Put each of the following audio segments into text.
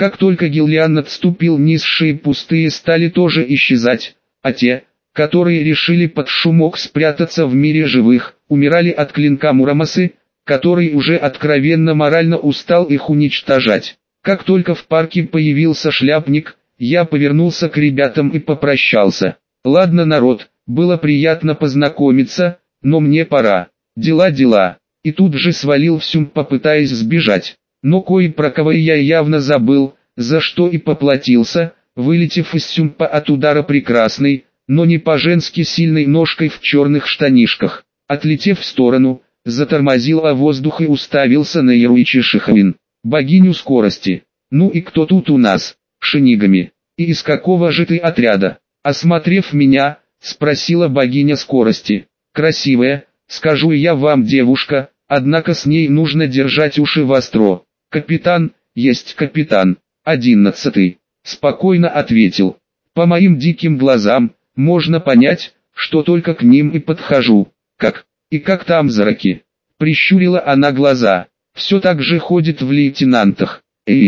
Как только Гиллиан отступил, низшие пустые стали тоже исчезать, а те, которые решили под шумок спрятаться в мире живых, умирали от клинка Мурамасы, который уже откровенно морально устал их уничтожать. Как только в парке появился шляпник, я повернулся к ребятам и попрощался. Ладно, народ, было приятно познакомиться, но мне пора. Дела. И тут же свалил в Сюм, попытаясь сбежать. Но кое про кого я явно забыл, за что и поплатился, вылетев из Сюмпа от удара прекрасной, но не по-женски сильной ножкой в черных штанишках. Отлетев в сторону, затормозил воздух и уставился на Яруичи Шихавин, богиню скорости. Ну и кто тут у нас? Шинигами. И из какого же ты отряда? Осмотрев меня, спросила богиня скорости. Красивая, скажу я вам, девушка, однако с ней нужно держать уши востро. Капитан, есть капитан. 11. Спокойно ответил. По моим диким глазам, можно понять, что только к ним и подхожу. Как? И как там зраки? Прищурила она глаза. Все так же ходит в лейтенантах.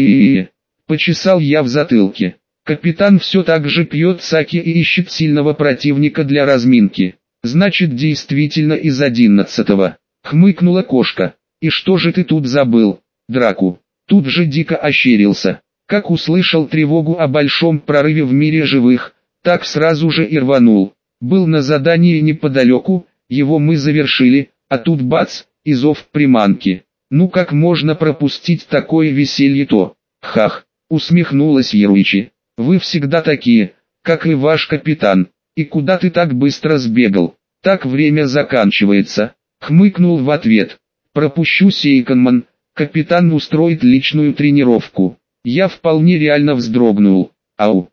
Почесал я в затылке. Капитан все так же пьет саки и ищет сильного противника для разминки. Значит, действительно из 11-го. Хмыкнула кошка. И что же ты тут забыл? Драку. Тут же дико ощерился. Как услышал тревогу о большом прорыве в мире живых, так сразу же и рванул. Был на задании неподалеку, его мы завершили, а тут бац, и зов приманки. Ну как можно пропустить такое веселье-то? Хах, усмехнулась Яруичи. Вы всегда такие, как и ваш капитан. И куда ты так быстро сбегал? Так время заканчивается. Хмыкнул в ответ. Пропущу Сейконман, капитан устроит личную тренировку. Я вполне реально вздрогнул. Ау,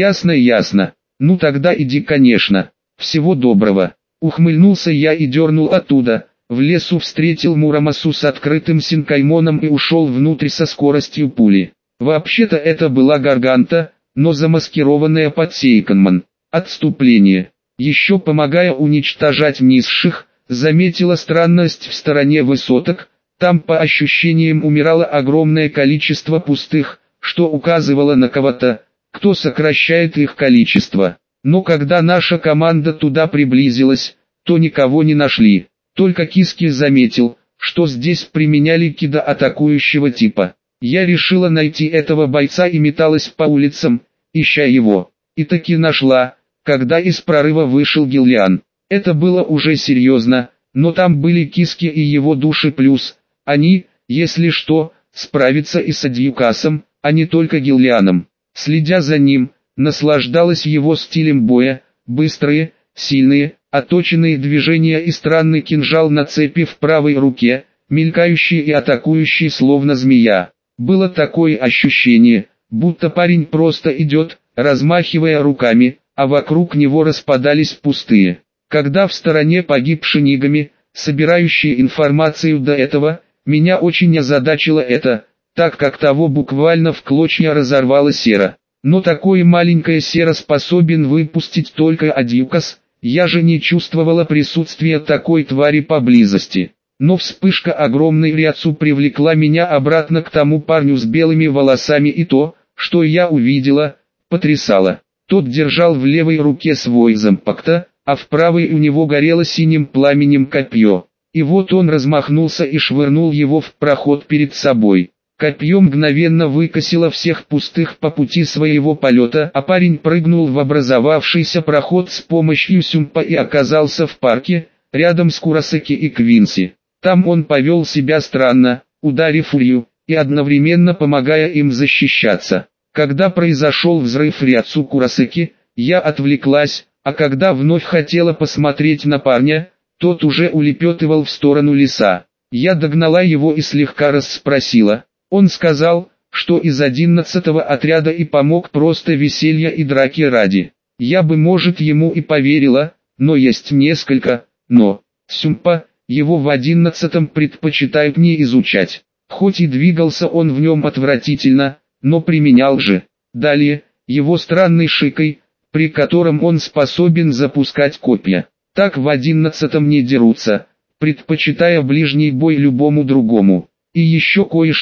ясно. Ну тогда иди, конечно. Всего доброго. Ухмыльнулся я и дернул оттуда. В лесу встретил Мурамасу с открытым синкаймоном и ушел внутрь со скоростью пули. Вообще-то это была Гарганта, но замаскированная под Сейконман. Отступление. Еще помогая уничтожать низших, заметила странность в стороне высоток. Там по ощущениям умирало огромное количество пустых, что указывало на кого-то, кто сокращает их количество. Но когда наша команда туда приблизилась, то никого не нашли. Только Киски заметил, что здесь применяли кида атакующего типа. Я решила найти этого бойца и металась по улицам, ища его. И таки нашла, когда из прорыва вышел Гиллиан. Это было уже серьезно, но там были Киски и его души плюс. Они, если что, справятся и с Адьюкасом, а не только Гиллианом. Следя за ним, наслаждалась его стилем боя, быстрые, сильные, отточенные движения и странный кинжал на цепи в правой руке, мелькающий и атакующий словно змея. Было такое ощущение, будто парень просто идет, размахивая руками, а вокруг него распадались пустые. Когда в стороне погиб Шинигами, собирающий информацию до этого, меня очень озадачило это, так как того буквально в клочья разорвало сера. Но такое маленькое сера способен выпустить только Адьюкас, я же не чувствовала присутствия такой твари поблизости. Но вспышка огромной Ряцу привлекла меня обратно к тому парню с белыми волосами, и то, что я увидела, потрясало. Тот держал в левой руке свой зомпакта, а в правой у него горело синим пламенем копье. И вот он размахнулся и швырнул его в проход перед собой. Копье мгновенно выкосило всех пустых по пути своего полета, а парень прыгнул в образовавшийся проход с помощью сюмпа и оказался в парке, рядом с Курасаки и Квинси. Там он повел себя странно, ударив Рью, и одновременно помогая им защищаться. Когда произошел взрыв Ряцу Курасаки, я отвлеклась, а когда вновь хотела посмотреть на парня, тот уже улепетывал в сторону леса. Я догнала его и слегка расспросила. Он сказал, что из 11-го отряда и помог просто веселья и драки ради. Я бы, может, ему и поверила, но есть несколько «но». Сюмпа, его в 11-м предпочитают не изучать. Хоть и двигался он в нем отвратительно, но применял же. Далее, его странный шикой, при котором он способен запускать копья. Так в 11-м не дерутся, предпочитая ближний бой любому другому. И еще кое-что,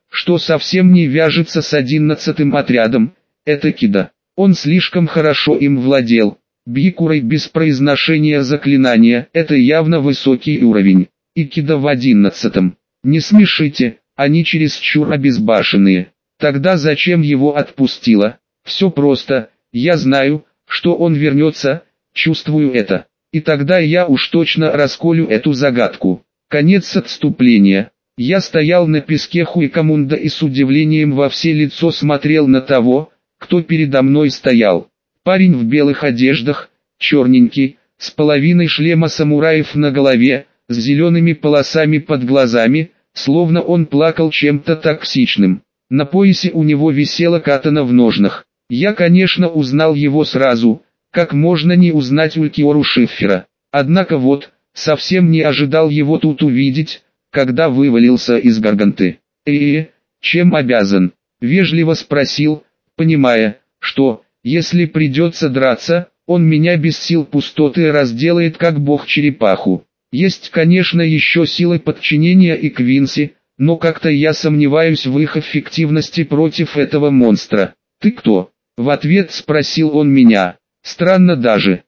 что совсем не вяжется с 11-м отрядом, это Кида. Он слишком хорошо им владел. Бикурой без произношения заклинания – это явно высокий уровень. И Кида в 11-м. Не смешите, они чересчур обезбашенные. Тогда зачем его отпустила? Все просто, я знаю, что он вернется, чувствую это. И тогда я уж точно расколю эту загадку. Конец отступления. Я стоял на песке Хуикамунда и с удивлением во все лицо смотрел на того, кто передо мной стоял. Парень в белых одеждах, черненький, с половиной шлема самураев на голове, с зелеными полосами под глазами, словно он плакал чем-то токсичным. На поясе у него висела катана в ножнах. Я, конечно, узнал его сразу, как можно не узнать Ультиору Шиффера. Однако вот, совсем не ожидал его тут увидеть, когда вывалился из Гарганты. Чем обязан? Вежливо спросил, понимая, что, если придется драться, он меня без сил пустоты разделает как бог черепаху. Есть, конечно, еще силы подчинения и Квинси, но как-то я сомневаюсь в их эффективности против этого монстра. «Ты кто?» — в ответ спросил он меня. «Странно даже.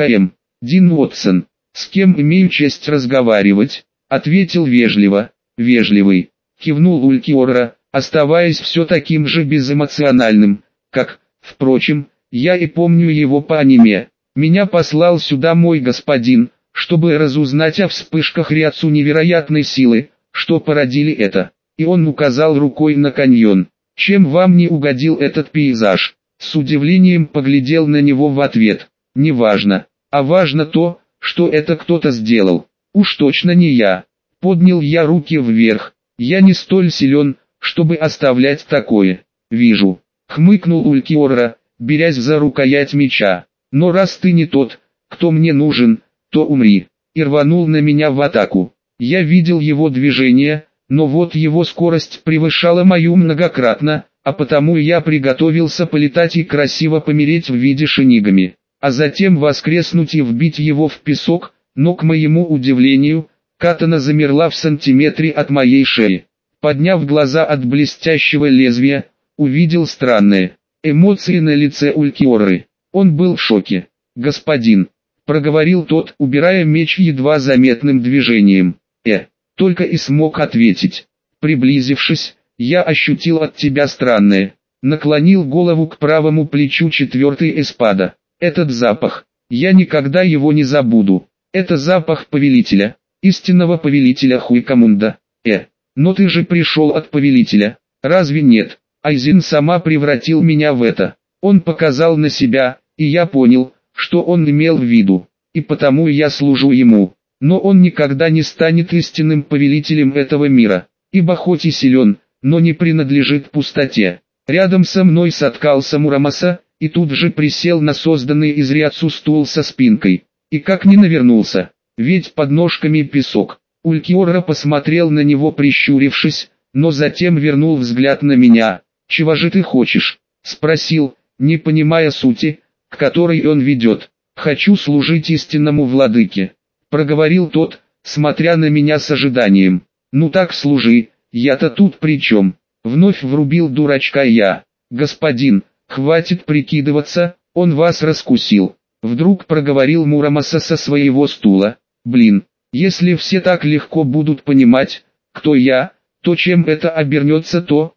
Дин Уотсон. С кем имею честь разговаривать?» — ответил вежливо. «Вежливый», — кивнул Ультиора, оставаясь все таким же безэмоциональным, как, впрочем, я и помню его по аниме. «Меня послал сюда мой господин, чтобы разузнать о вспышках Ряцу невероятной силы, что породили это». И он указал рукой на каньон. «Чем вам не угодил этот пейзаж?» С удивлением поглядел на него в ответ. «Не важно, а важно то, что это кто-то сделал. Уж точно не я». Поднял я руки вверх. «Я не столь силен, чтобы оставлять такое». «Вижу», — хмыкнул Ультиора, берясь за рукоять меча. «Но раз ты не тот, кто мне нужен, то умри». И рванул на меня в атаку. Я видел его движение, но вот его скорость превышала мою многократно, а потому я приготовился полетать и красиво помереть в виде шинигами, а затем воскреснуть и вбить его в песок, но к моему удивлению, катана замерла в сантиметре от моей шеи. Подняв глаза от блестящего лезвия, увидел странные эмоции на лице Ультиоры. Он был в шоке. «Господин», — проговорил тот, убирая меч едва заметным движением. Только и смог ответить. Приблизившись, я ощутил от тебя странное. Наклонил голову к правому плечу четвертый эспада. Этот запах, я никогда его не забуду. Это запах повелителя, истинного повелителя Хуикамунда. Но ты же пришел от повелителя, разве нет? Айзин сама превратил меня в это. Он показал на себя, и я понял, что он имел в виду, и потому я служу ему. Но он никогда не станет истинным повелителем этого мира, ибо хоть и силен, но не принадлежит пустоте. Рядом со мной соткался Мурамаса, и тут же присел на созданный из Ряцу стул со спинкой. И как не навернулся, ведь под ножками песок. Ультиора посмотрел на него прищурившись, но затем вернул взгляд на меня. «Чего же ты хочешь?» — спросил, не понимая сути, к которой он ведет. «Хочу служить истинному владыке», — проговорил тот, смотря на меня с ожиданием. «Ну так служи, я-то тут при чем?» Вновь врубил дурачка я. «Господин, хватит прикидываться, он вас раскусил», — вдруг проговорил Мурамаса со своего стула. «Блин, если все так легко будут понимать, кто я, то чем это обернется, то,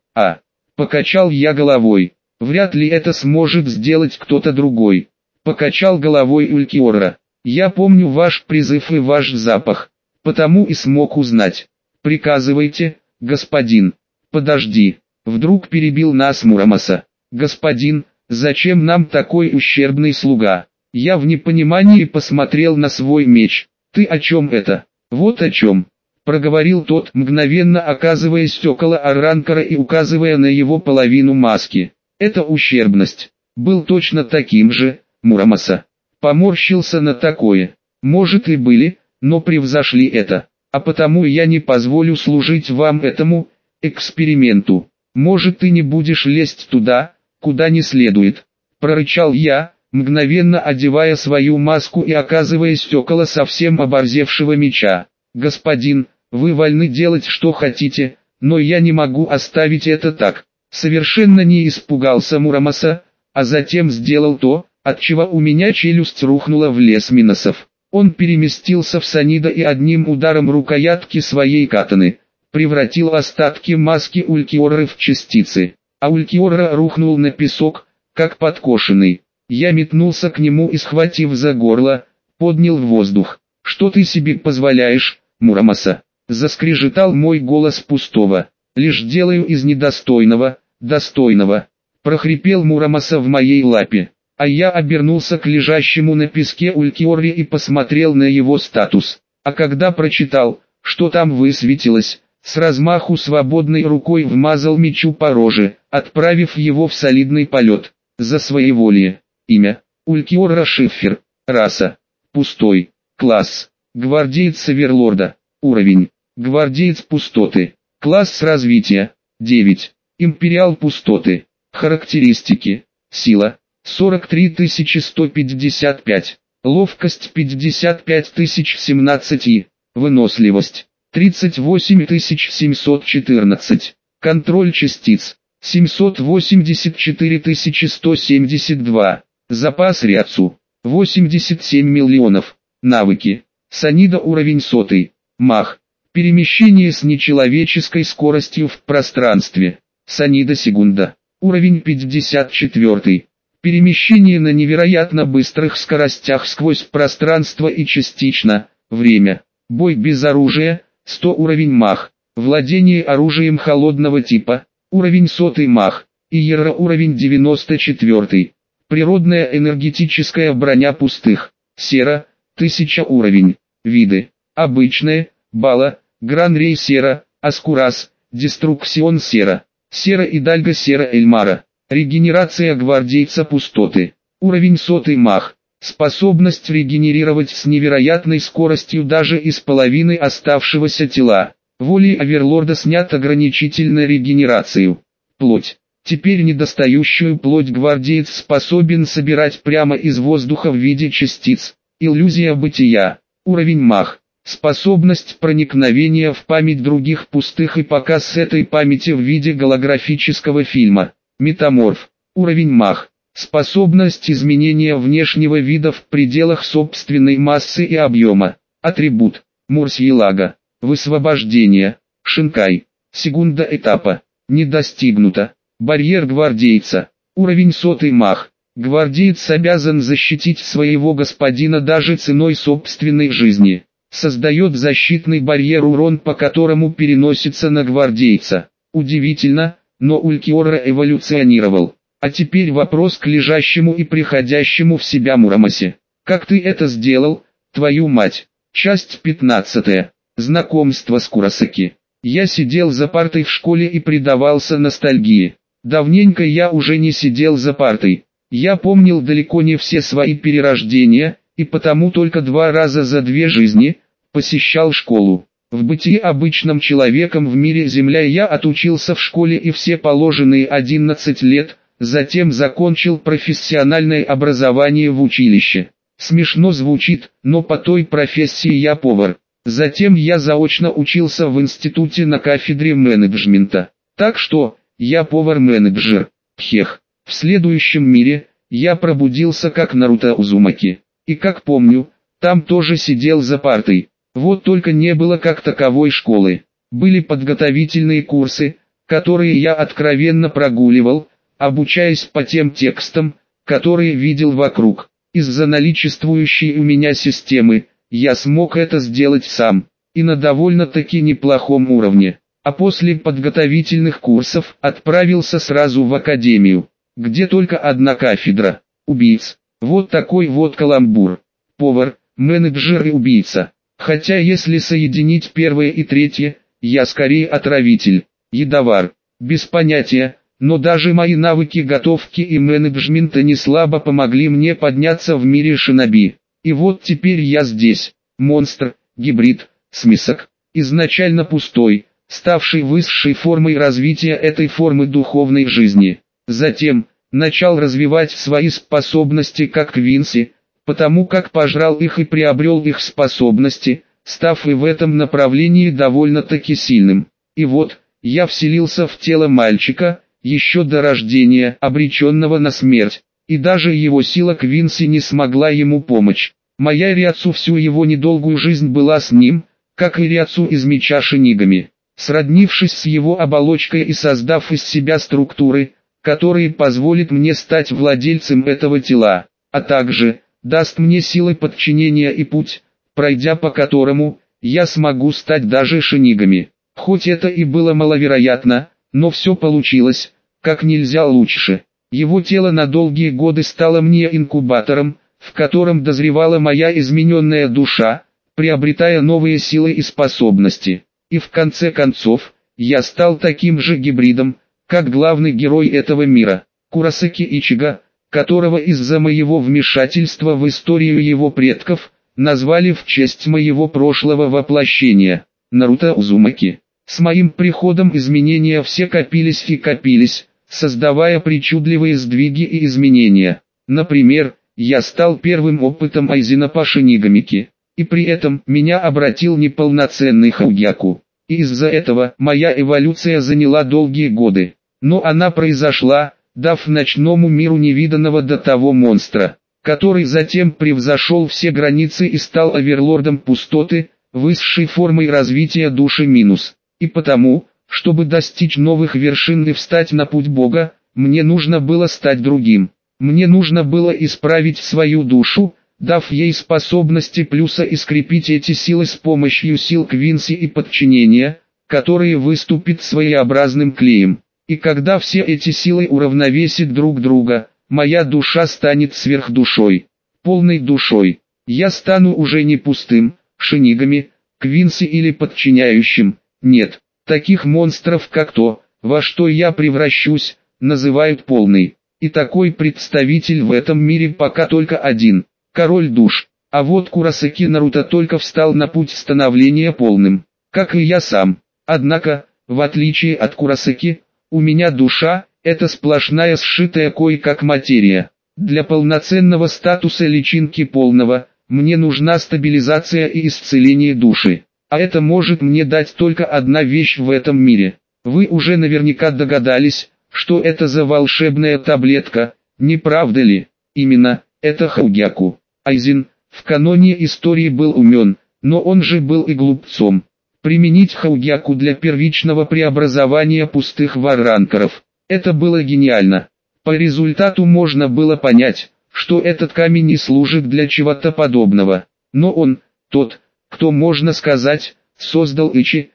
Покачал я головой. «Вряд ли это сможет сделать кто-то другой». Покачал головой Ультиора. «Я помню ваш призыв и ваш запах, потому и смог узнать». «Приказывайте, господин». «Подожди», — вдруг перебил нас Мурамаса. «Господин, зачем нам такой ущербный слуга?» Я в непонимании посмотрел на свой меч. «Ты о чем это?» «Вот о чем», — проговорил тот, мгновенно оказываясь около Арранкара и указывая на его половину маски. «Это ущербность. Был точно таким же, Мурамаса. Поморщился на такое. Может и были, но превзошли это. А потому я не позволю служить вам этому эксперименту. Может ты не будешь лезть туда, куда не следует», — прорычал я, мгновенно одевая свою маску и оказываясь около совсем оборзевшего меча. «Господин, вы вольны делать что хотите, но я не могу оставить это так. Совершенно не испугался Мурамаса, а затем сделал то, от чего у меня челюсть рухнула в лес миносов. Он переместился в Санида и одним ударом рукоятки своей катаны превратил остатки маски Улькиорры в частицы, а Улькиорра рухнул на песок, как подкошенный. Я метнулся к нему и, схватив за горло, поднял в воздух. «Что ты себе позволяешь, Мурамаса?» Заскрежетал мой голос пустого. «Лишь делаю из недостойного, достойного», прохрипел Мурамаса в моей лапе. А я обернулся к лежащему на песке Улькиорре и посмотрел на его статус. А когда прочитал, что там высветилось, с размаху свободной рукой вмазал мечу по роже, отправив его в солидный полет. За своеволие. Имя: Улькиорра Шиффер. Раса: пустой. Класс: гвардеец Северлорда. Уровень: гвардеец пустоты. Класс развития: 9. Империал пустоты. Характеристики: сила 43155, ловкость 55017, выносливость 38714, контроль частиц 784172, запас Ряцу 87 миллионов, навыки: Санида уровень 100, мах, перемещение с нечеловеческой скоростью в пространстве, Санида секунда, уровень 54, перемещение на невероятно быстрых скоростях сквозь пространство и частично, время, бой без оружия, 100 уровень мах, владение оружием холодного типа, уровень 100 мах, Иера уровень 94, природная энергетическая броня пустых, Сера, 1000 уровень, виды, обычная, Бала, Гран-Рей Сера, Аскурас, Деструксион Сера, Сера Идальго Сера Эльмара, регенерация гвардейца пустоты, уровень 100 мах, способность регенерировать с невероятной скоростью даже из половины оставшегося тела. Волей Оверлорда снят ограничитель на регенерацию. Плоть. Теперь недостающую плоть гвардеец способен собирать прямо из воздуха в виде частиц. Иллюзия бытия. Уровень мах. Способность проникновения в память других пустых и показ этой памяти в виде голографического фильма. Метаморф. Уровень мах. Способность изменения внешнего вида в пределах собственной массы и объема. Атрибут. Мурсьелага. Высвобождение. Шинкай. Секунда этапа. Не достигнуто. Барьер гвардейца. Уровень 100 мах. Гвардеец обязан защитить своего господина даже ценой собственной жизни. Создает защитный барьер, урон по которому переносится на гвардейца. Удивительно, но Улькиорра эволюционировал. А теперь вопрос к лежащему и приходящему в себя Мурамасе. Как ты это сделал, твою мать? Часть 15. Знакомство с Курасаки. Я сидел за партой в школе и предавался ностальгии. Давненько я уже не сидел за партой. Я помнил далеко не все свои перерождения, и потому только 2 раза за 2 жизни посещал школу. В бытии обычным человеком в мире Земля я отучился в школе и все положенные 11 лет, затем закончил профессиональное образование в училище. Смешно звучит, но по той профессии я повар. Затем я заочно учился в институте на кафедре менеджмента. Так что, я повар-менеджер. Пхех. В следующем мире, я пробудился как Наруто Узумаки. И как помню, там тоже сидел за партой. Вот только не было как таковой школы. Были подготовительные курсы, которые я откровенно прогуливал, обучаясь по тем текстам, которые видел вокруг. Из-за наличествующей у меня системы, я смог это сделать сам, и на довольно-таки неплохом уровне. А после подготовительных курсов отправился сразу в академию, где только одна кафедра – убийц. Вот такой вот каламбур. Повар, менеджер и убийца. Хотя если соединить первое и третье, я скорее отравитель, едовар. Без понятия, но даже мои навыки готовки и менеджмента не слабо помогли мне подняться в мире шиноби. И вот теперь я здесь, монстр, гибрид, смесок, изначально пустой, ставший высшей формой развития этой формы духовной жизни. Затем, начал развивать свои способности как Квинси, потому как пожрал их и приобрел их способности, став и в этом направлении довольно-таки сильным. И вот, я вселился в тело мальчика, еще до рождения, обреченного на смерть, и даже его сила Квинси не смогла ему помочь. Моя Риацу всю его недолгую жизнь была с ним, как и Риацу из меча Шинигами. Сроднившись с его оболочкой и создав из себя структуры, которые позволят мне стать владельцем этого тела, а также даст мне силы подчинения и путь, пройдя по которому я смогу стать даже Шинигами. Хоть это и было маловероятно, но все получилось, как нельзя лучше. Его тело на долгие годы стало мне инкубатором, в котором дозревала моя измененная душа, приобретая новые силы и способности. И в конце концов, я стал таким же гибридом, как главный герой этого мира, Куросаки Ичиго, которого из-за моего вмешательства в историю его предков, назвали в честь моего прошлого воплощения, Наруто Узумаки. С моим приходом изменения все копились и копились, создавая причудливые сдвиги и изменения. Например, я стал первым опытом Айзена по Шинигамике, и при этом меня обратил неполноценный Хаугяку. И из-за этого моя эволюция заняла долгие годы. Но она произошла, дав ночному миру невиданного до того монстра, который затем превзошел все границы и стал оверлордом пустоты, высшей формой развития души минус. И потому, чтобы достичь новых вершин и встать на путь Бога, мне нужно было стать другим. Мне нужно было исправить свою душу, дав ей способности плюса и скрепить эти силы с помощью сил Квинси и подчинения, которые выступят своеобразным клеем. И когда все эти силы уравновесят друг друга, моя душа станет сверхдушой, полной душой. Я стану уже не пустым, Шинигами, Квинси или подчиняющим. Нет, таких монстров как то, во что я превращусь, называют полный. И такой представитель в этом мире пока только один – король душ. А вот Куросаки Наруто только встал на путь становления полным, как и я сам. Однако, в отличие от Куросаки, у меня душа – это сплошная сшитая кое-как материя. Для полноценного статуса личинки полного, мне нужна стабилизация и исцеление души. А это может мне дать только одна вещь в этом мире. Вы уже наверняка догадались, что это за волшебная таблетка, не правда ли? Именно, это Хаугяку. Айзен, в каноне истории был умен, но он же был и глупцом. Применить Хаугяку для первичного преобразования пустых варранкеров. Это было гениально. По результату можно было понять, что этот камень не служит для чего-то подобного. Но он, тот, кто, можно сказать, создал Ичи,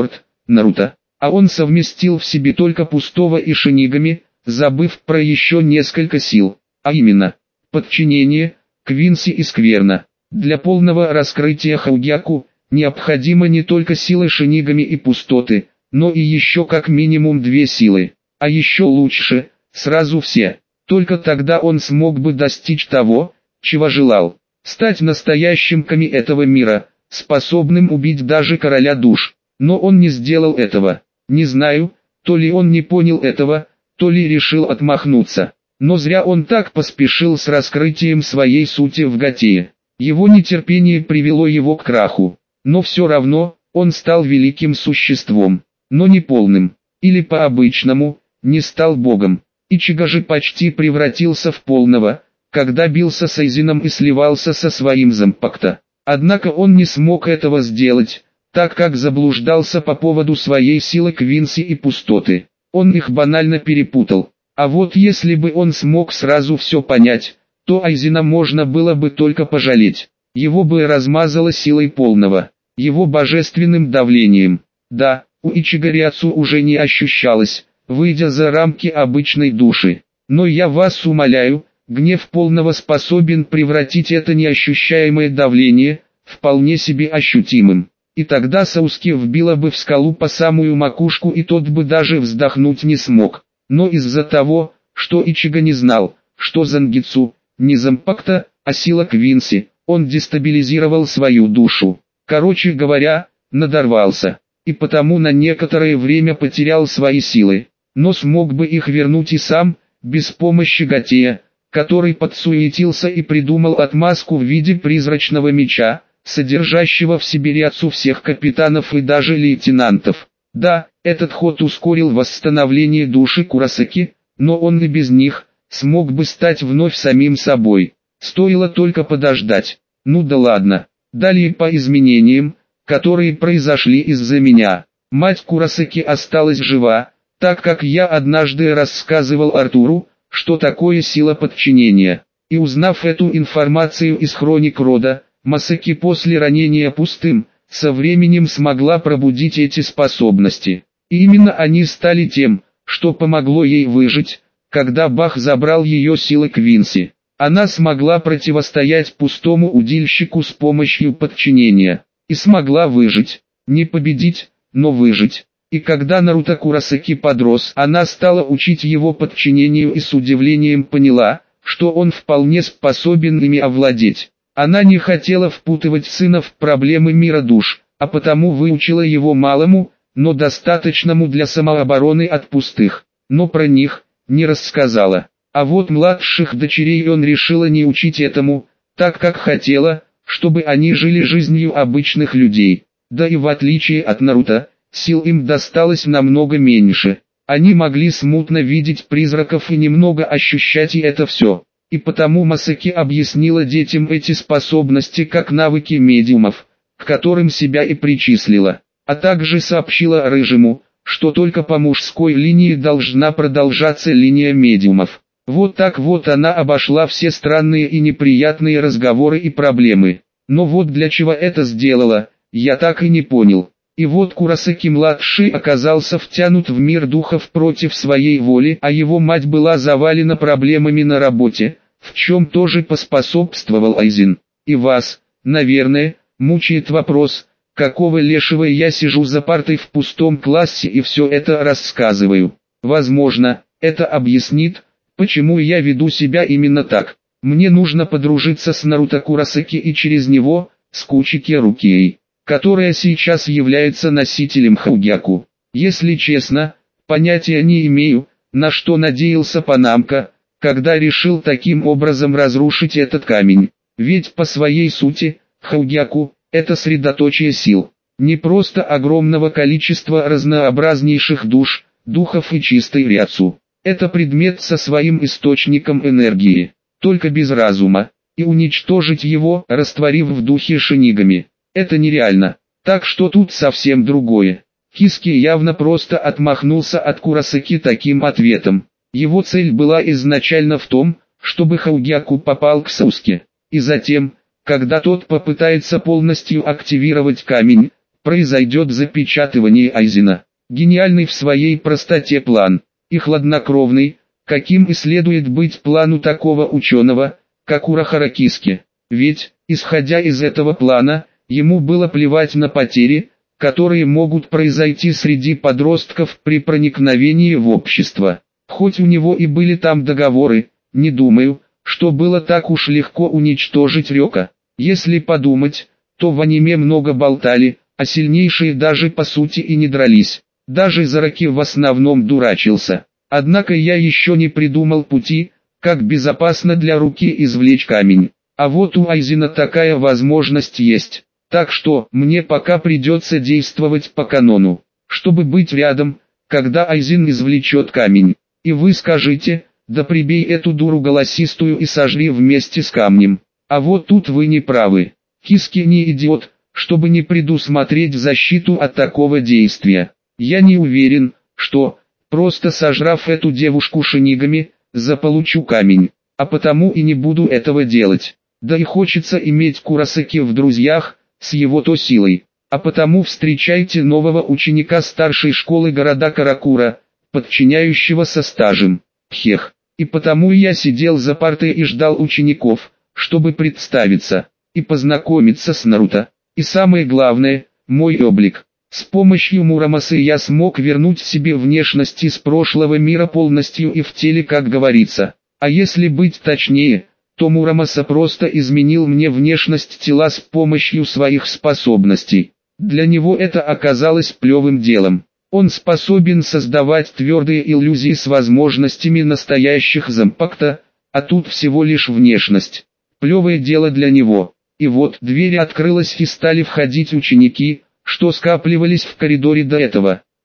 Наруто. А он совместил в себе только пустого и Шинигами, забыв про еще несколько сил. А именно, подчинение, Квинси и Скверна. Для полного раскрытия Хаугяку, необходимо не только силы Шинигами и пустоты, но и еще как минимум 2 силы. А еще лучше, сразу все. Только тогда он смог бы достичь того, чего желал. Стать настоящим Ками этого мира, способным убить даже короля душ. Но он не сделал этого. Не знаю, то ли он не понял этого, то ли решил отмахнуться. Но зря он так поспешил с раскрытием своей сути в Гатее. Его нетерпение привело его к краху. Но все равно, он стал великим существом, но не полным. Или по-обычному, не стал богом. Ичиго же почти превратился в полного, когда бился с Айзеном и сливался со своим Зампакто. Однако он не смог этого сделать, так как заблуждался по поводу своей силы Квинси и пустоты. Он их банально перепутал. А вот если бы он смог сразу все понять, то Айзена можно было бы только пожалеть. Его бы размазало силой полного, его божественным давлением. Да, у Ичиго Риацу уже не ощущалось, выйдя за рамки обычной души. Но я вас умоляю, гнев полного способен превратить это неощущаемое давление, вполне себе ощутимым. И тогда Сауски вбило бы в скалу по самую макушку, и тот бы даже вздохнуть не смог. Но из-за того, что Ичиго не знал, что Зангицу, не Зампакто, а сила Квинси, он дестабилизировал свою душу. Короче говоря, надорвался. И потому на некоторое время потерял свои силы. Но смог бы их вернуть и сам, без помощи Гатея, который подсуетился и придумал отмазку в виде призрачного меча, содержащего в себе Риацу всех капитанов и даже лейтенантов. Да, Этот ход ускорил восстановление души Куросаки, но он и без них смог бы стать вновь самим собой. Стоило только подождать. Ну да ладно. Далее по изменениям, которые произошли из-за меня. Мать Куросаки осталась жива, так как я однажды рассказывал Артуру, что такое сила подчинения. И узнав эту информацию из хроник рода, Масаки после ранения пустым, со временем смогла пробудить эти способности. И именно они стали тем, что помогло ей выжить, когда Бах забрал ее силы Квинси. Она смогла противостоять пустому удильщику с помощью подчинения. И смогла выжить. Не победить, но выжить. И когда Наруто Куросаки подрос, она стала учить его подчинению и с удивлением поняла, что он вполне способен ими овладеть. Она не хотела впутывать сына в проблемы мира душ, а потому выучила его малому, но достаточному для самообороны от пустых. Но про них не рассказала. А вот младших дочерей он решила не учить этому, так как хотела, чтобы они жили жизнью обычных людей. Да и в отличие от Наруто, сил им досталось намного меньше. Они могли смутно видеть призраков и немного ощущать и это все. И потому Масаки объяснила детям эти способности как навыки медиумов, к которым себя и причислила. А также сообщила Рыжему, что только по мужской линии должна продолжаться линия медиумов. Вот так вот она обошла все странные и неприятные разговоры и проблемы. Но вот для чего это сделала, я так и не понял. И вот Куросаки-младший оказался втянут в мир духов против своей воли, а его мать была завалена проблемами на работе, в чем тоже поспособствовал Айзен. И вас, наверное, мучает вопрос, какого лешего я сижу за партой в пустом классе и все это рассказываю. Возможно, это объяснит, почему я веду себя именно так. Мне нужно подружиться с Наруто Куросаки и через него, с Кучики Рукией, которая сейчас является носителем Хаугяку. Если честно, понятия не имею, на что надеялся Панамка, когда решил таким образом разрушить этот камень. Ведь по своей сути, Хаугяку – это средоточие сил. Не просто огромного количества разнообразнейших душ, духов и чистой ряцу. Это предмет со своим источником энергии, только без разума, и уничтожить его, растворив в духе шинигами. Это нереально, так что тут совсем другое. Киски явно просто отмахнулся от Куросаки таким ответом. Его цель была изначально в том, чтобы Хаугяку попал к Сауске. И затем, когда тот попытается полностью активировать камень, произойдет запечатывание Айзена. Гениальный в своей простоте план. И хладнокровный, каким и следует быть плану такого ученого, как Урахара Киски. Ведь, исходя из этого плана, ему было плевать на потери, которые могут произойти среди подростков при проникновении в общество. Хоть у него и были там договоры, не думаю, что было так уж легко уничтожить Рёка. Если подумать, то в аниме много болтали, а сильнейшие даже по сути и не дрались. Даже Зараки в основном дурачился. Однако я еще не придумал пути, как безопасно для руки извлечь камень. А вот у Айзена такая возможность есть. Так что, мне пока придется действовать по канону, чтобы быть рядом, когда Айзен извлечет камень. И вы скажите, да прибей эту дуру голосистую и сожри вместе с камнем. А вот тут вы не правы. Киски не идиот, чтобы не предусмотреть защиту от такого действия. Я не уверен, что, просто сожрав эту девушку шинигами, заполучу камень, а потому и не буду этого делать. Да и хочется иметь Куросаки в друзьях, с его-то силой. А потому встречайте нового ученика старшей школы города Каракура, подчиняющего со стажем. Хех. И потому я сидел за партой и ждал учеников, чтобы представиться и познакомиться с Наруто. И самое главное, мой облик. С помощью Мурамасы я смог вернуть себе внешность из прошлого мира полностью и в теле, как говорится. А если быть точнее, то Мурамаса просто изменил мне внешность тела с помощью своих способностей. Для него это оказалось плевым делом. Он способен создавать твердые иллюзии с возможностями настоящих зомпакта, а тут всего лишь внешность. Плевое дело для него. И вот дверь открылась и стали входить ученики, что скапливались в коридоре до этого.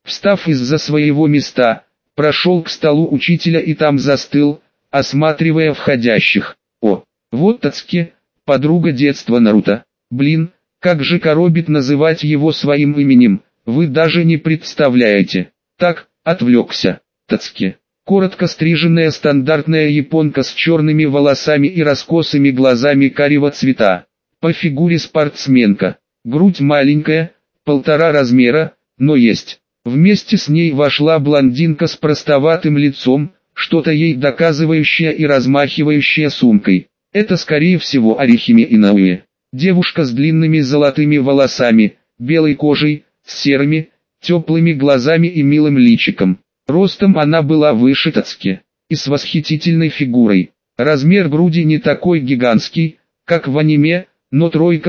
Встав из-за своего места, прошел к столу учителя и там застыл, осматривая входящих. О, вот Тацуки, подруга детства Наруто. Блин, как же коробит называть его своим именем, вы даже не представляете. Так, отвлекся. Тацуки. Коротко стриженная стандартная японка с черными волосами и раскосыми глазами карего цвета. По фигуре спортсменка. Грудь маленькая, 1,5 размера, но есть. Вместе с ней вошла блондинка с простоватым лицом, что-то ей доказывающая и размахивающая сумкой. Это скорее всего Орихиме Инауэ. Девушка с длинными золотыми волосами, белой кожей, с серыми, теплыми глазами и милым личиком. Ростом она была выше Тацуки, и с восхитительной фигурой. Размер груди не такой гигантский, как в аниме, но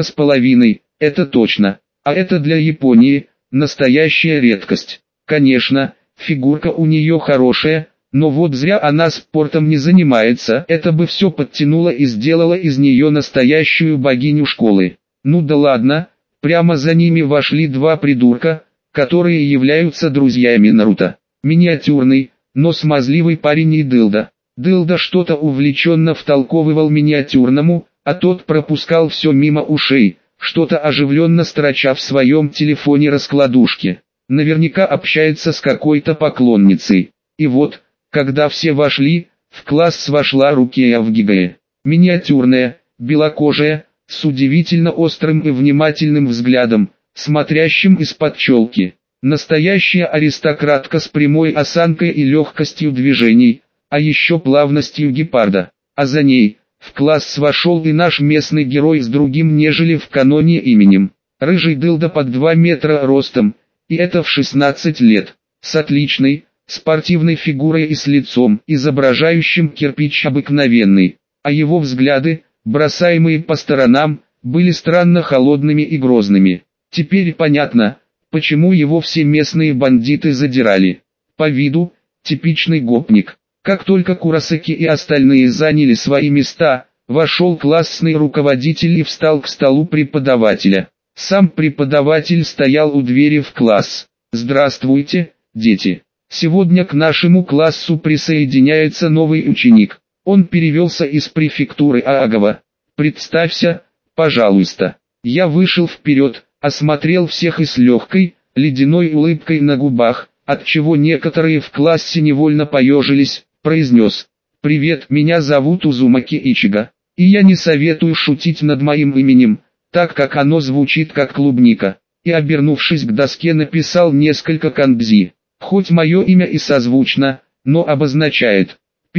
3,5, это точно. А это для Японии настоящая редкость. Конечно, фигурка у нее хорошая, но вот зря она спортом не занимается. Это бы все подтянуло и сделало из нее настоящую богиню школы. Ну да ладно, прямо за ними вошли два придурка, которые являются друзьями Наруто. Миниатюрный, но смазливый парень и Дылда. Дылда что-то увлеченно втолковывал миниатюрному, а тот пропускал все мимо ушей, что-то оживленно строча в своем телефоне раскладушки. Наверняка общается с какой-то поклонницей. И вот, когда все вошли, в класс вошла Рукия Авгигая. Миниатюрная, белокожая, с удивительно острым и внимательным взглядом, смотрящим из-под челки. Настоящая аристократка с прямой осанкой и легкостью движений, а еще плавностью гепарда. А за ней, в класс вошел и наш местный герой с другим нежели в каноне именем. Рыжий дылда под 2 метра ростом, и это в 16 лет, с отличной, спортивной фигурой и с лицом, изображающим кирпич обыкновенный. А его взгляды, бросаемые по сторонам, были странно холодными и грозными. Теперь понятно, почему его все местные бандиты задирали. По виду, типичный гопник. Как только Куросаки и остальные заняли свои места, вошел классный руководитель и встал к столу преподавателя. Сам преподаватель стоял у двери в класс. «Здравствуйте, дети. Сегодня к нашему классу присоединяется новый ученик. Он перевелся из префектуры Аагава. Представься, пожалуйста». Я вышел вперед, осмотрел всех и с легкой, ледяной улыбкой на губах, отчего некоторые в классе невольно поежились, произнес: «Привет, меня зовут Узумаки Ичига, и я не советую шутить над моим именем, так как оно звучит как клубника», и обернувшись к доске написал несколько кандзи. Хоть мое имя и созвучно, но обозначает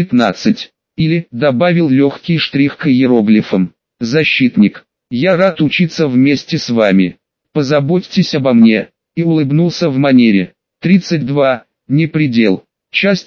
15, или добавил легкий штрих к иероглифам. «Защитник, я рад учиться вместе с вами. Позаботьтесь обо мне», и улыбнулся в манере. 32. Не предел. Часть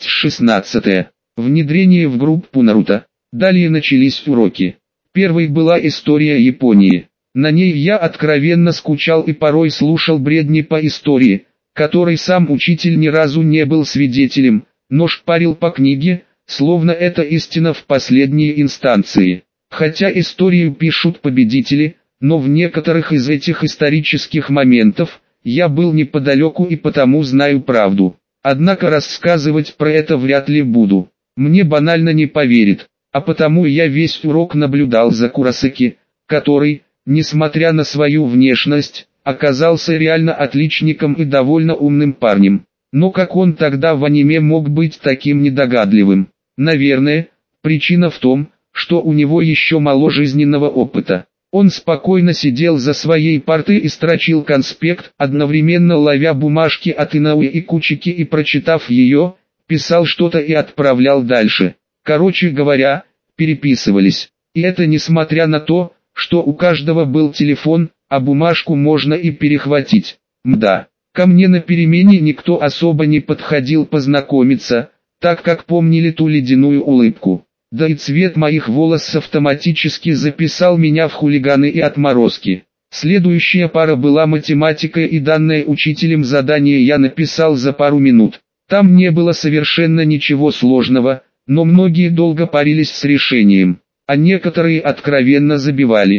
16. Внедрение в группу Наруто. Далее начались уроки. Первой была история Японии. На ней я откровенно скучал и порой слушал бредни по истории, которой сам учитель ни разу не был свидетелем, но шпарил по книге, словно это истина в последней инстанции. Хотя историю пишут победители, но в некоторых из этих исторических моментов я был неподалеку и потому знаю правду. Однако рассказывать про это вряд ли буду. Мне банально не поверит, а потому я весь урок наблюдал за Куросаки, который, несмотря на свою внешность, оказался реально отличником и довольно умным парнем. Но как он тогда в аниме мог быть таким недогадливым? Наверное, причина в том, что у него еще мало жизненного опыта. Он спокойно сидел за своей партой и строчил конспект, одновременно ловя бумажки от Инауэ и Кучики и, прочитав ее, писал что-то и отправлял дальше. Короче говоря, переписывались. И это несмотря на то, что у каждого был телефон, а бумажку можно и перехватить. Мда. Ко мне на перемене никто особо не подходил познакомиться, так как помнили ту ледяную улыбку. Да и цвет моих волос автоматически записал меня в хулиганы и отморозки. Следующая пара была математика, и данное учителем задание я написал за пару минут. Там не было совершенно ничего сложного, но многие долго парились с решением, а некоторые откровенно забивали.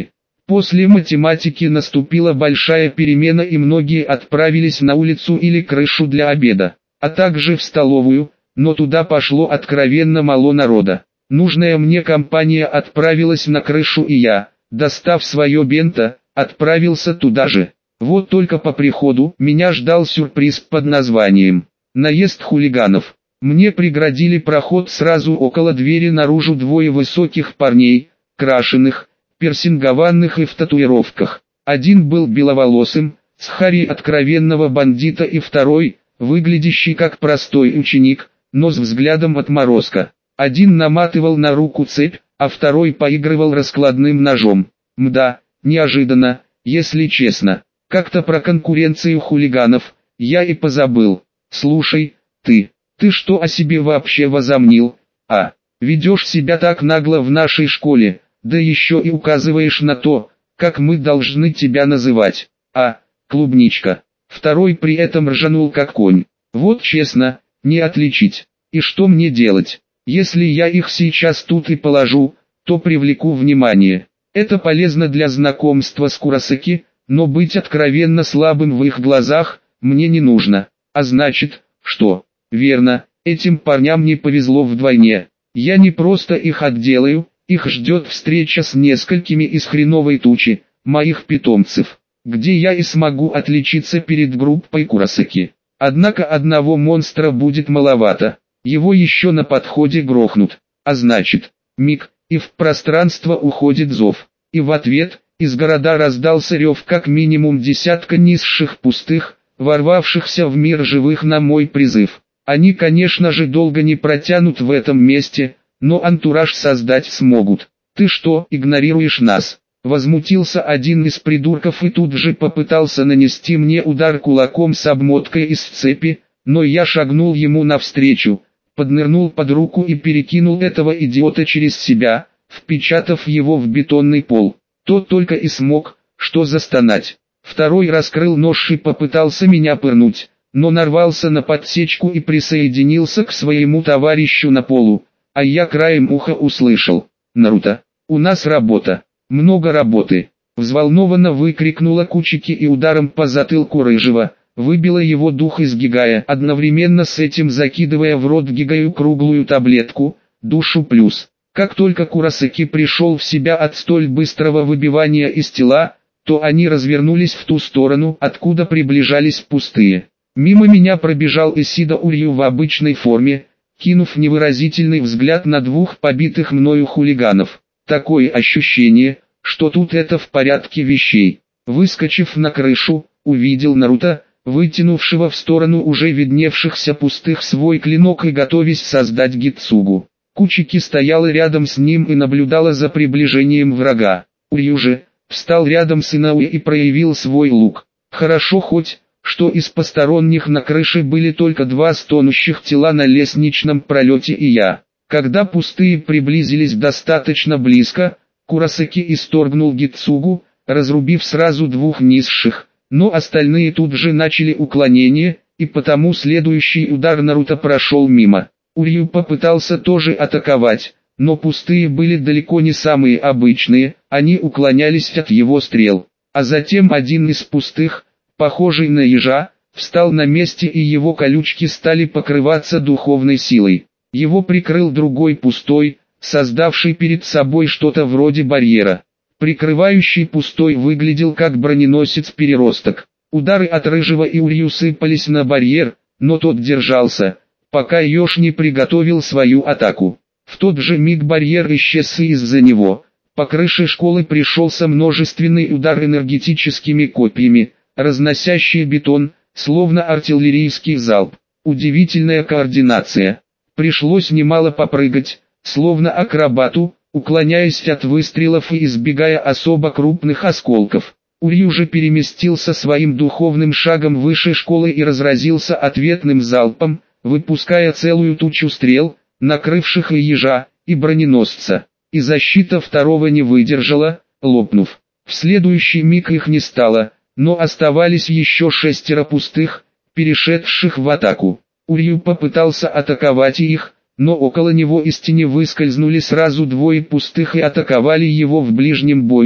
После математики наступила большая перемена и многие отправились на улицу или крышу для обеда, а также в столовую, но туда пошло откровенно мало народа. Нужная мне компания отправилась на крышу и я, достав свое бенто, отправился туда же. Вот только по приходу меня ждал сюрприз под названием «Наезд хулиганов». Мне преградили проход сразу около двери наружу двое высоких парней, крашеных, пирсингованных и в татуировках. Один был беловолосым, с харей откровенного бандита, и второй, выглядящий как простой ученик, но с взглядом отморозка. Один наматывал на руку цепь, а второй поигрывал раскладным ножом. Мда, неожиданно, если честно. Как-то про конкуренцию хулиганов я и позабыл. Слушай, ты что о себе вообще возомнил, а? Ведешь себя так нагло в нашей школе, да еще и указываешь на то, как мы должны тебя называть. А, клубничка. Второй при этом ржанул как конь. Вот честно, не отличить. И что мне делать? Если я их сейчас тут и положу, то привлеку внимание. Это полезно для знакомства с Куросаки, но быть откровенно слабым в их глазах мне не нужно. А значит, что? Верно, этим парням не повезло вдвойне. Я не просто их отделаю, их ждет встреча с несколькими из хреновой тучи, моих питомцев, где я и смогу отличиться перед группой Куросаки. Однако одного монстра будет маловато, его еще на подходе грохнут. А значит, миг, и в пространство уходит зов. И в ответ, из города раздался рев как минимум десятка низших пустых, ворвавшихся в мир живых на мой призыв. Они, конечно же, долго не протянут в этом месте, но антураж создать смогут. «Ты что, игнорируешь нас?» Возмутился один из придурков и тут же попытался нанести мне удар кулаком с обмоткой из цепи, но я шагнул ему навстречу, поднырнул под руку и перекинул этого идиота через себя, впечатав его в бетонный пол. Тот только и смог, что застонать. Второй раскрыл нож и попытался меня пырнуть, но нарвался на подсечку и присоединился к своему товарищу на полу, а я краем уха услышал: «Наруто, у нас работа, много работы!» Взволнованно выкрикнула Кучики и ударом по затылку рыжего выбила его дух из Гигая, одновременно с этим закидывая в рот Гигаю круглую таблетку, душу плюс. Как только Куросаки пришел в себя от столь быстрого выбивания из тела, то они развернулись в ту сторону, откуда приближались пустые. Мимо меня пробежал Исида Урью в обычной форме, кинув невыразительный взгляд на двух побитых мною хулиганов. Такое ощущение, что тут это в порядке вещей. Выскочив на крышу, увидел Наруто, вытянувшего в сторону уже видневшихся пустых свой клинок и готовясь создать гицугу. Кучики стояла рядом с ним и наблюдала за приближением врага. Урью же встал рядом с Инауи и проявил свой лук. Хорошо хоть, что из посторонних на крыше были только два стонущих тела на лестничном пролете и я. Когда пустые приблизились достаточно близко, Куросаки исторгнул гицугу, разрубив сразу двух низших, но остальные тут же начали уклонение, и потому следующий удар Наруто прошел мимо. Урью попытался тоже атаковать, но пустые были далеко не самые обычные, они уклонялись от его стрел. А затем один из пустых, похожий на ежа, встал на месте и его колючки стали покрываться духовной силой. Его прикрыл другой пустой, создавший перед собой что-то вроде барьера. Прикрывающий пустой выглядел как броненосец-переросток. Удары от рыжего и Урью сыпались на барьер, но тот держался, пока еж не приготовил свою атаку. В тот же миг барьер исчез, и из-за него по крыше школы пришелся множественный удар энергетическими копьями, разносящие бетон, словно артиллерийский залп. Удивительная координация. Пришлось немало попрыгать, словно акробату, уклоняясь от выстрелов и избегая особо крупных осколков. Урью же переместился своим духовным шагом выше школы и разразился ответным залпом, выпуская целую тучу стрел, накрывших и ежа, и броненосца. И защита второго не выдержала, лопнув. В следующий миг их не стало, но оставались еще 6 пустых, перешедших в атаку. Урью попытался атаковать их, но около него из тени выскользнули сразу двое пустых и атаковали его в ближнем бою,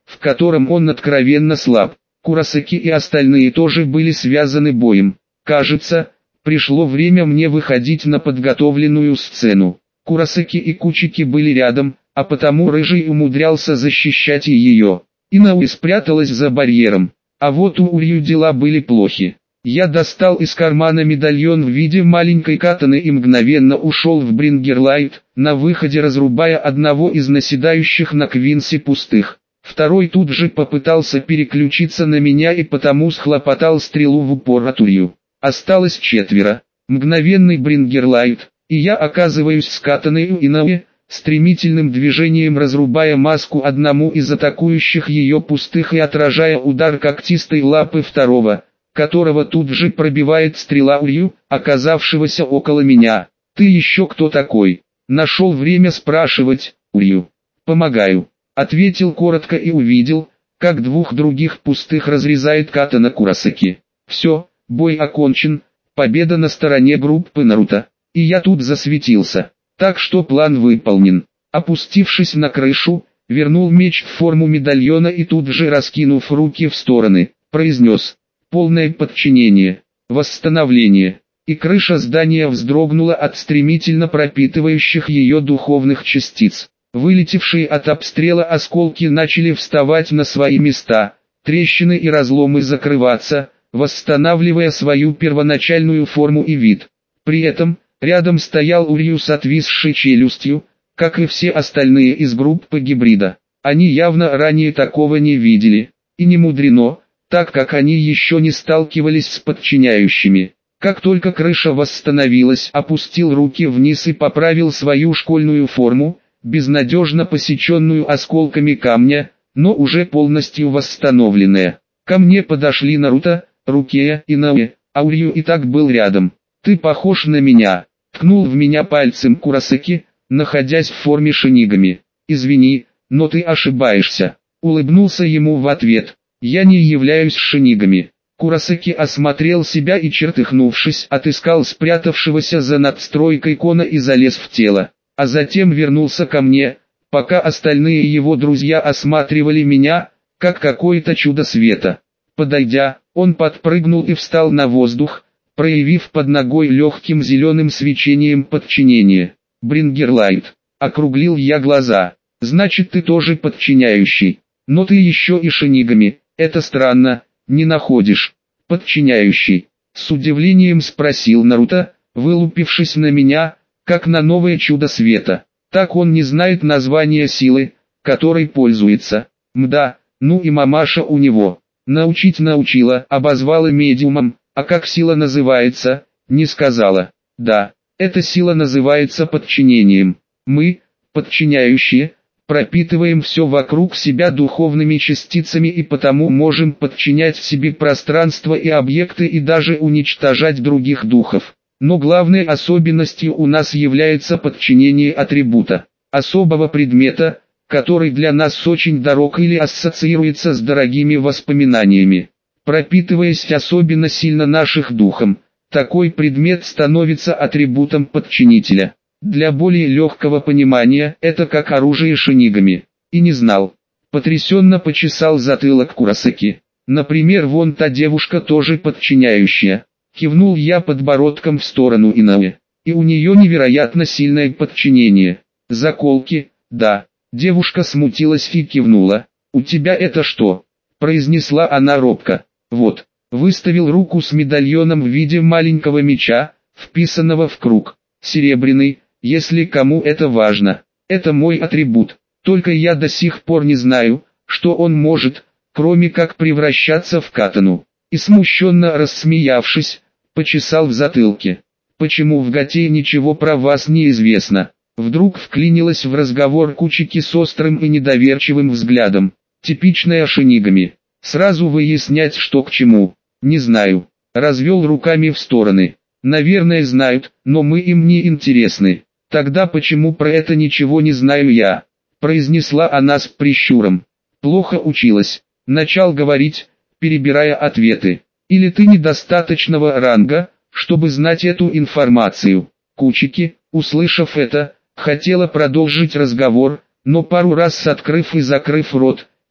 в котором он откровенно слаб. Куросаки и остальные тоже были связаны боем. Кажется, пришло время мне выходить на подготовленную сцену. Куросаки и Кучики были рядом, а потому Рыжий умудрялся защищать и ее. Иноуэ спряталась за барьером. А вот у Урью дела были плохи. Я достал из кармана медальон в виде маленькой катаны и мгновенно ушел в Брингерлайт, на выходе разрубая одного из наседающих на Квинси пустых. Второй тут же попытался переключиться на меня и потому схлопотал стрелу в упор от Урью. Осталось 4. Мгновенный Брингерлайт, и я оказываюсь с катаной у Иноуэ, стремительным движением разрубая маску одному из атакующих ее пустых и отражая удар когтистой лапы второго, которого тут же пробивает стрела Урью, оказавшегося около меня. «Ты еще кто такой?» Нашел время спрашивать, Урью. «Помогаю», ответил коротко и увидел, как двух других пустых разрезает катана Куросаки. Все, бой окончен, победа на стороне группы Наруто. И я тут засветился. Так что план выполнен. Опустившись на крышу, вернул меч в форму медальона и тут же, раскинув руки в стороны, произнес: «Полное подчинение, восстановление». И крыша здания вздрогнула от стремительно пропитывающих ее духовных частиц. Вылетевшие от обстрела осколки начали вставать на свои места, трещины и разломы закрываться, восстанавливая свою первоначальную форму и вид. При этом, рядом стоял Урью с отвисшей челюстью, как и все остальные из группы гибрида. Они явно ранее такого не видели. И не мудрено, так как они еще не сталкивались с подчиняющими. Как только крыша восстановилась, опустил руки вниз и поправил свою школьную форму, безнадежно посеченную осколками камня, но уже полностью восстановленная. Ко мне подошли Наруто, Рукея и Иноуэ, а Урью и так был рядом. «Ты похож на меня», — ткнул в меня пальцем Куросаки, находясь в форме шинигами. «Извини, но ты ошибаешься», — улыбнулся ему в ответ. «Я не являюсь шинигами». Куросаки осмотрел себя и, чертыхнувшись, отыскал спрятавшегося за надстройкой Кона и залез в тело. А затем вернулся ко мне, пока остальные его друзья осматривали меня, как какое-то чудо света. Подойдя, он подпрыгнул и встал на воздух, проявив под ногой легким зеленым свечением подчинения. «Брингерлайт», — округлил я глаза, — «значит ты тоже подчиняющий. Но ты еще и шинигами, это странно, не находишь?» «Подчиняющий?» — с удивлением спросил Наруто, вылупившись на меня, как на новое чудо света. «Так он не знает названия силы, которой пользуется. Мда, ну и мамаша у него. Научить научила, обозвала медиумом, а как сила называется, не сказала. Да, эта сила называется подчинением. Мы, подчиняющие, пропитываем все вокруг себя духовными частицами и потому можем подчинять себе пространство и объекты и даже уничтожать других духов. Но главной особенностью у нас является подчинение атрибута, особого предмета, который для нас очень дорог или ассоциируется с дорогими воспоминаниями. Пропитываясь особенно сильно наших духом, такой предмет становится атрибутом подчинителя. Для более легкого понимания, это как оружие шинигами. И не знал. Потрясенно почесал затылок Куросаки. Например, вон та девушка тоже подчиняющая. Кивнул я подбородком в сторону Иноуэ. И у нее невероятно сильное подчинение. Заколки, да. Девушка смутилась и кивнула. «У тебя это что?» произнесла она робко. «Вот». Выставил руку с медальоном в виде маленького меча, вписанного в круг. Серебряный, если кому это важно. Это мой атрибут. Только я до сих пор не знаю, что он может, кроме как превращаться в катану. И смущенно рассмеявшись, почесал в затылке. «Почему в Готее ничего про вас не известно?» Вдруг вклинилась в разговор Кучики с острым и недоверчивым взглядом. Типичная шинигами. Сразу выяснять, что к чему. Не знаю. Развел руками в стороны. Наверное знают, но мы им не интересны. Тогда почему про это ничего не знаю я? Произнесла она с прищуром. Плохо училась. Начал говорить, перебирая ответы. Или ты недостаточного ранга, чтобы знать эту информацию? Кучики, услышав это, хотела продолжить разговор, но пару раз открыв и закрыв рот,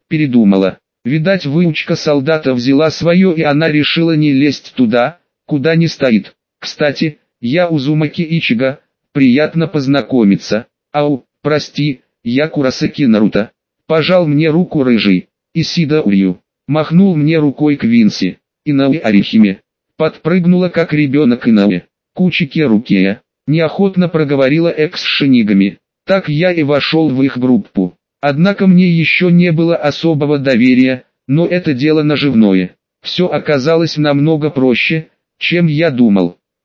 передумала. Видать, выучка солдата взяла свое, и она решила не лезть туда, куда не стоит. Кстати, я Узумаки Ичиго, приятно познакомиться. Ау, прости, я Куросаки Наруто. Пожал мне руку рыжий. Исида Урью. Махнул мне рукой Квинси. Инауи Орихиме. Подпрыгнула как ребенок Инауи. Кучики Рукея. Неохотно проговорила Экс с Шинигами. Так я и вошел в их группу. Однако мне еще не было особого доверия, но это дело наживное. Все оказалось намного проще, чем я думал.